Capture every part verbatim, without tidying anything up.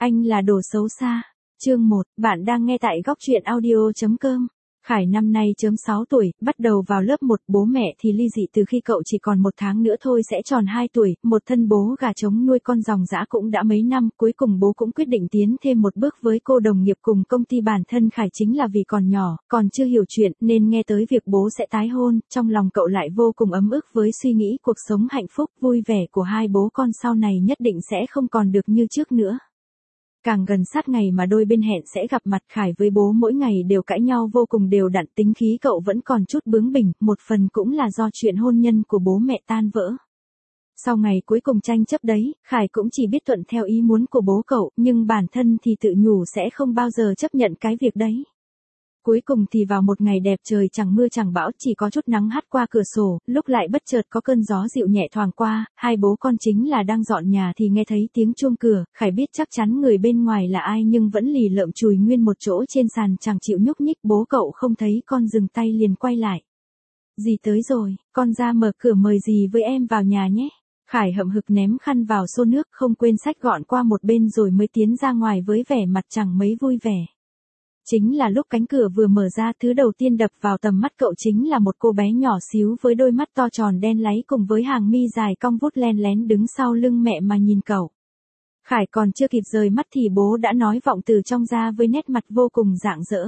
Anh là đồ xấu xa. Chương một, bạn đang nghe tại góc truyện audio chấm com. Khải năm nay chớm sáu tuổi, bắt đầu vào lớp một, bố mẹ thì ly dị từ khi cậu chỉ còn một tháng nữa thôi sẽ tròn hai tuổi, một thân bố gà trống nuôi con ròng dã cũng đã mấy năm, cuối cùng bố cũng quyết định tiến thêm một bước với cô đồng nghiệp cùng công ty. Bản thân Khải chính là vì còn nhỏ, còn chưa hiểu chuyện nên nghe tới việc bố sẽ tái hôn, trong lòng cậu lại vô cùng ấm ức với suy nghĩ cuộc sống hạnh phúc, vui vẻ của hai bố con sau này nhất định sẽ không còn được như trước nữa. Càng gần sát ngày mà đôi bên hẹn sẽ gặp mặt, Khải với bố mỗi ngày đều cãi nhau vô cùng đều đặn, tính khí cậu vẫn còn chút bướng bỉnh, một phần cũng là do chuyện hôn nhân của bố mẹ tan vỡ. Sau ngày cuối cùng tranh chấp đấy, Khải cũng chỉ biết thuận theo ý muốn của bố cậu, nhưng bản thân thì tự nhủ sẽ không bao giờ chấp nhận cái việc đấy. Cuối cùng thì vào một ngày đẹp trời chẳng mưa chẳng bão, chỉ có chút nắng hắt qua cửa sổ, lúc lại bất chợt có cơn gió dịu nhẹ thoảng qua, hai bố con chính là đang dọn nhà thì nghe thấy tiếng chuông cửa. Khải biết chắc chắn người bên ngoài là ai nhưng vẫn lì lợm chùi nguyên một chỗ trên sàn chẳng chịu nhúc nhích. Bố cậu không thấy con dừng tay liền quay lại. Dì tới rồi, con ra mở cửa mời dì với em vào nhà nhé. Khải hậm hực ném khăn vào xô nước, không quên xách gọn qua một bên rồi mới tiến ra ngoài với vẻ mặt chẳng mấy vui vẻ. Chính là lúc cánh cửa vừa mở ra, thứ đầu tiên đập vào tầm mắt cậu chính là một cô bé nhỏ xíu với đôi mắt to tròn đen láy cùng với hàng mi dài cong vút len lén đứng sau lưng mẹ mà nhìn cậu. Khải còn chưa kịp rời mắt thì bố đã nói vọng từ trong ra với nét mặt vô cùng rạng rỡ.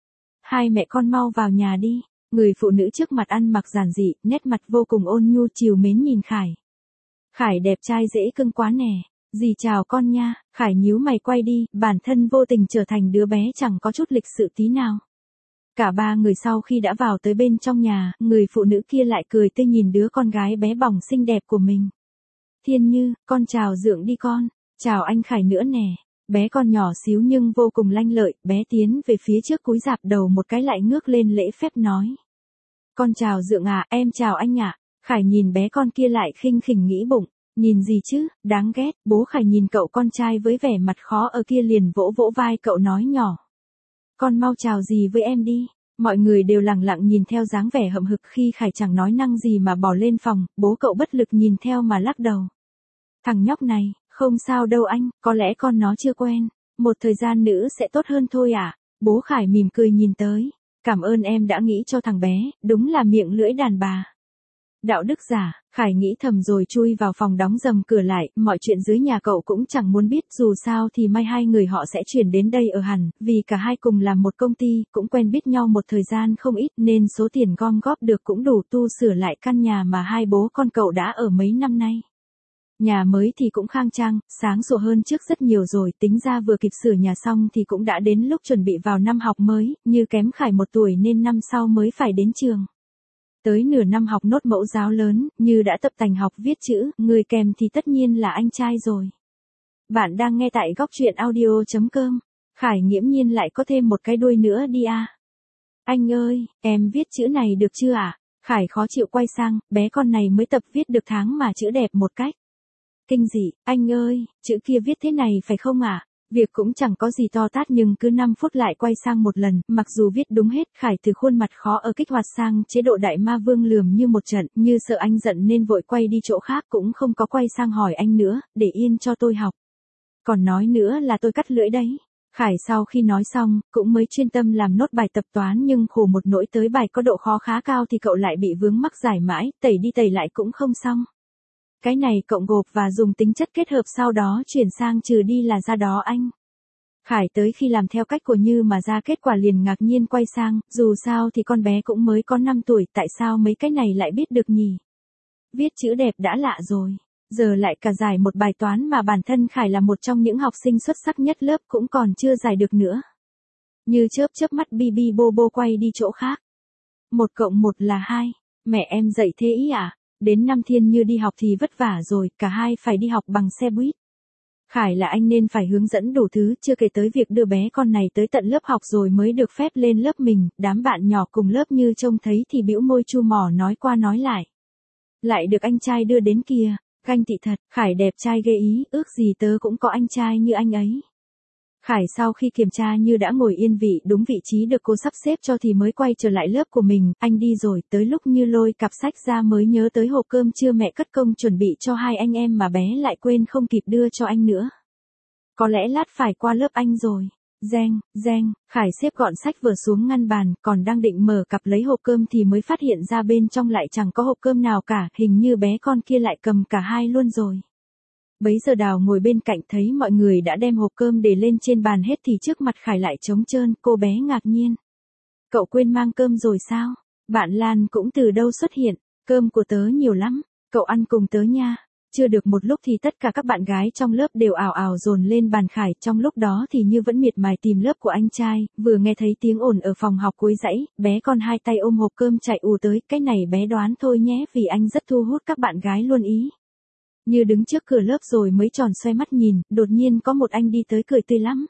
Hai mẹ con mau vào nhà đi. Người phụ nữ trước mặt ăn mặc giản dị, nét mặt vô cùng ôn nhu trìu mến nhìn Khải. Khải đẹp trai dễ cưng quá nè. Dì chào con nha. Khải nhíu mày quay đi, bản thân vô tình trở thành đứa bé chẳng có chút lịch sự tí nào. Cả ba người sau khi đã vào tới bên trong nhà, người phụ nữ kia lại cười tươi nhìn đứa con gái bé bỏng xinh đẹp của mình. Thiên Như, con chào Dượng đi con. Chào anh Khải nữa nè. Bé con nhỏ xíu nhưng vô cùng lanh lợi, bé tiến về phía trước cúi rạp đầu một cái lại ngước lên lễ phép nói. Con chào Dượng à, em chào anh ạ. À. Khải nhìn bé con kia lại khinh khỉnh nghĩ bụng. Nhìn gì chứ, đáng ghét. Bố Khải nhìn cậu con trai với vẻ mặt khó ở kia liền vỗ vỗ vai cậu nói nhỏ. Con mau chào gì với em đi. Mọi người đều lặng lặng nhìn theo dáng vẻ hậm hực khi Khải chẳng nói năng gì mà bỏ lên phòng. Bố cậu bất lực nhìn theo mà lắc đầu. Thằng nhóc này, không sao đâu anh, có lẽ con nó chưa quen. Một thời gian nữa sẽ tốt hơn thôi à. Bố Khải mỉm cười nhìn tới. Cảm ơn em đã nghĩ cho thằng bé, đúng là miệng lưỡi đàn bà. Đạo đức giả. Khải nghĩ thầm rồi chui vào phòng đóng dầm cửa lại, mọi chuyện dưới nhà cậu cũng chẳng muốn biết, dù sao thì mai hai người họ sẽ chuyển đến đây ở hẳn, vì cả hai cùng làm một công ty, cũng quen biết nhau một thời gian không ít nên số tiền gom góp được cũng đủ tu sửa lại căn nhà mà hai bố con cậu đã ở mấy năm nay. Nhà mới thì cũng khang trang, sáng sủa hơn trước rất nhiều rồi, tính ra vừa kịp sửa nhà xong thì cũng đã đến lúc chuẩn bị vào năm học mới, như kém Khải một tuổi nên năm sau mới phải đến trường. Tới nửa năm học nốt mẫu giáo lớn, Như đã tập tành học viết chữ, người kèm thì tất nhiên là anh trai rồi. Bạn đang nghe tại góc truyện audio chấm com. Khải nghiễm nhiên lại có thêm một cái đuôi nữa đi à. Anh ơi, em viết chữ này được chưa ạ? À? Khải khó chịu quay sang, bé con này mới tập viết được tháng mà chữ đẹp một cách. Kinh dị, anh ơi, chữ kia viết thế này phải không ạ? À? Việc cũng chẳng có gì to tát nhưng cứ năm phút lại quay sang một lần, mặc dù viết đúng hết, Khải từ khuôn mặt khó ở kích hoạt sang chế độ đại ma vương lườm như một trận, như sợ anh giận nên vội quay đi chỗ khác cũng không có quay sang hỏi anh nữa, để yên cho tôi học. Còn nói nữa là tôi cắt lưỡi đấy. Khải sau khi nói xong, cũng mới chuyên tâm làm nốt bài tập toán nhưng khổ một nỗi tới bài có độ khó khá cao thì cậu lại bị vướng mắc giải mãi, tẩy đi tẩy lại cũng không xong. Cái này cộng gộp và dùng tính chất kết hợp sau đó chuyển sang trừ đi là ra đó anh. Khải tới khi làm theo cách của Như mà ra kết quả liền ngạc nhiên quay sang, dù sao thì con bé cũng mới có năm tuổi, tại sao mấy cái này lại biết được nhỉ? Viết chữ đẹp đã lạ rồi, giờ lại cả giải một bài toán mà bản thân Khải là một trong những học sinh xuất sắc nhất lớp cũng còn chưa giải được nữa. Như chớp chớp mắt bi bi bô bô quay đi chỗ khác. Một cộng một là hai, mẹ em dạy thế ý à? Đến năm Thiên Như đi học thì vất vả rồi, cả hai phải đi học bằng xe buýt. Khải là anh nên phải hướng dẫn đủ thứ, chưa kể tới việc đưa bé con này tới tận lớp học rồi mới được phép lên lớp mình, đám bạn nhỏ cùng lớp Như trông thấy thì bĩu môi chu mỏ nói qua nói lại. Lại được anh trai đưa đến kìa, ganh tị thật, Khải đẹp trai ghê ý, ước gì tớ cũng có anh trai như anh ấy. Khải sau khi kiểm tra Như đã ngồi yên vị đúng vị trí được cô sắp xếp cho thì mới quay trở lại lớp của mình, anh đi rồi, tới lúc Như lôi cặp sách ra mới nhớ tới hộp cơm trưa mẹ cất công chuẩn bị cho hai anh em mà bé lại quên không kịp đưa cho anh nữa. Có lẽ lát phải qua lớp anh rồi. Reng, reng, Khải xếp gọn sách vở xuống ngăn bàn, còn đang định mở cặp lấy hộp cơm thì mới phát hiện ra bên trong lại chẳng có hộp cơm nào cả, hình như bé con kia lại cầm cả hai luôn rồi. Bấy giờ Đào ngồi bên cạnh thấy mọi người đã đem hộp cơm để lên trên bàn hết thì trước mặt Khải lại trống trơn, cô bé ngạc nhiên. Cậu quên mang cơm rồi sao? Bạn Lan cũng từ đâu xuất hiện, cơm của tớ nhiều lắm, cậu ăn cùng tớ nha. Chưa được một lúc thì tất cả các bạn gái trong lớp đều ào ào dồn lên bàn Khải, trong lúc đó thì Như vẫn miệt mài tìm lớp của anh trai, vừa nghe thấy tiếng ồn ở phòng học cuối dãy, bé con hai tay ôm hộp cơm chạy ù tới, cái này bé đoán thôi nhé vì anh rất thu hút các bạn gái luôn ý. Như đứng trước cửa lớp rồi mới tròn xoay mắt nhìn, đột nhiên có một anh đi tới cười tươi lắm.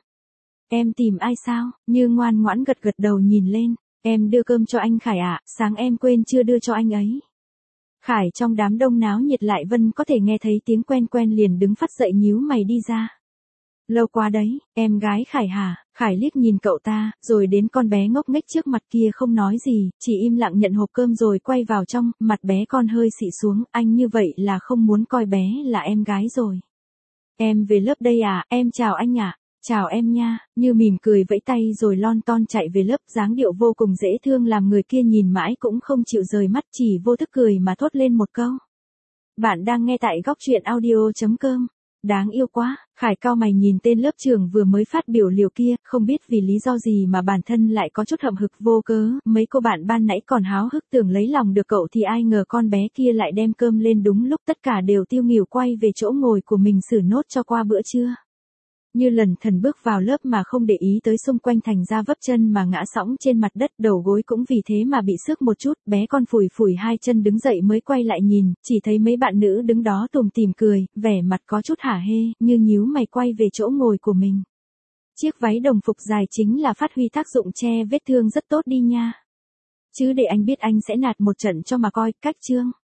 Em tìm ai sao? Như ngoan ngoãn gật gật đầu nhìn lên, em đưa cơm cho anh Khải ạ, sáng em quên chưa đưa cho anh ấy. Khải trong đám đông náo nhiệt lại Vân có thể nghe thấy tiếng quen quen liền đứng phắt dậy nhíu mày đi ra. Lâu quá đấy, em gái Khải hả? Khải liếc nhìn cậu ta, rồi đến con bé ngốc nghếch trước mặt kia không nói gì, chỉ im lặng nhận hộp cơm rồi quay vào trong, mặt bé con hơi xị xuống, anh như vậy là không muốn coi bé là em gái rồi. Em về lớp đây à, em chào anh ạ. Chào em nha, Như mỉm cười vẫy tay rồi lon ton chạy về lớp, dáng điệu vô cùng dễ thương làm người kia nhìn mãi cũng không chịu rời mắt, chỉ vô thức cười mà thốt lên một câu. Bạn đang nghe tại góc truyện audio chấm com. Đáng yêu quá, Khải cau mày nhìn tên lớp trưởng vừa mới phát biểu liều kia, không biết vì lý do gì mà bản thân lại có chút hậm hực vô cớ, mấy cô bạn ban nãy còn háo hức tưởng lấy lòng được cậu thì ai ngờ con bé kia lại đem cơm lên đúng lúc tất cả đều tiêu nghỉu quay về chỗ ngồi của mình xử nốt cho qua bữa trưa. Như lần thần bước vào lớp mà không để ý tới xung quanh thành ra vấp chân mà ngã sõng trên mặt đất, đầu gối cũng vì thế mà bị xước một chút, bé con phủi phủi hai chân đứng dậy mới quay lại nhìn, chỉ thấy mấy bạn nữ đứng đó tủm tỉm cười, vẻ mặt có chút hả hê, Như nhíu mày quay về chỗ ngồi của mình. Chiếc váy đồng phục dài chính là phát huy tác dụng che vết thương rất tốt đi nha. Chứ để anh biết anh sẽ nạt một trận cho mà coi, cách chương.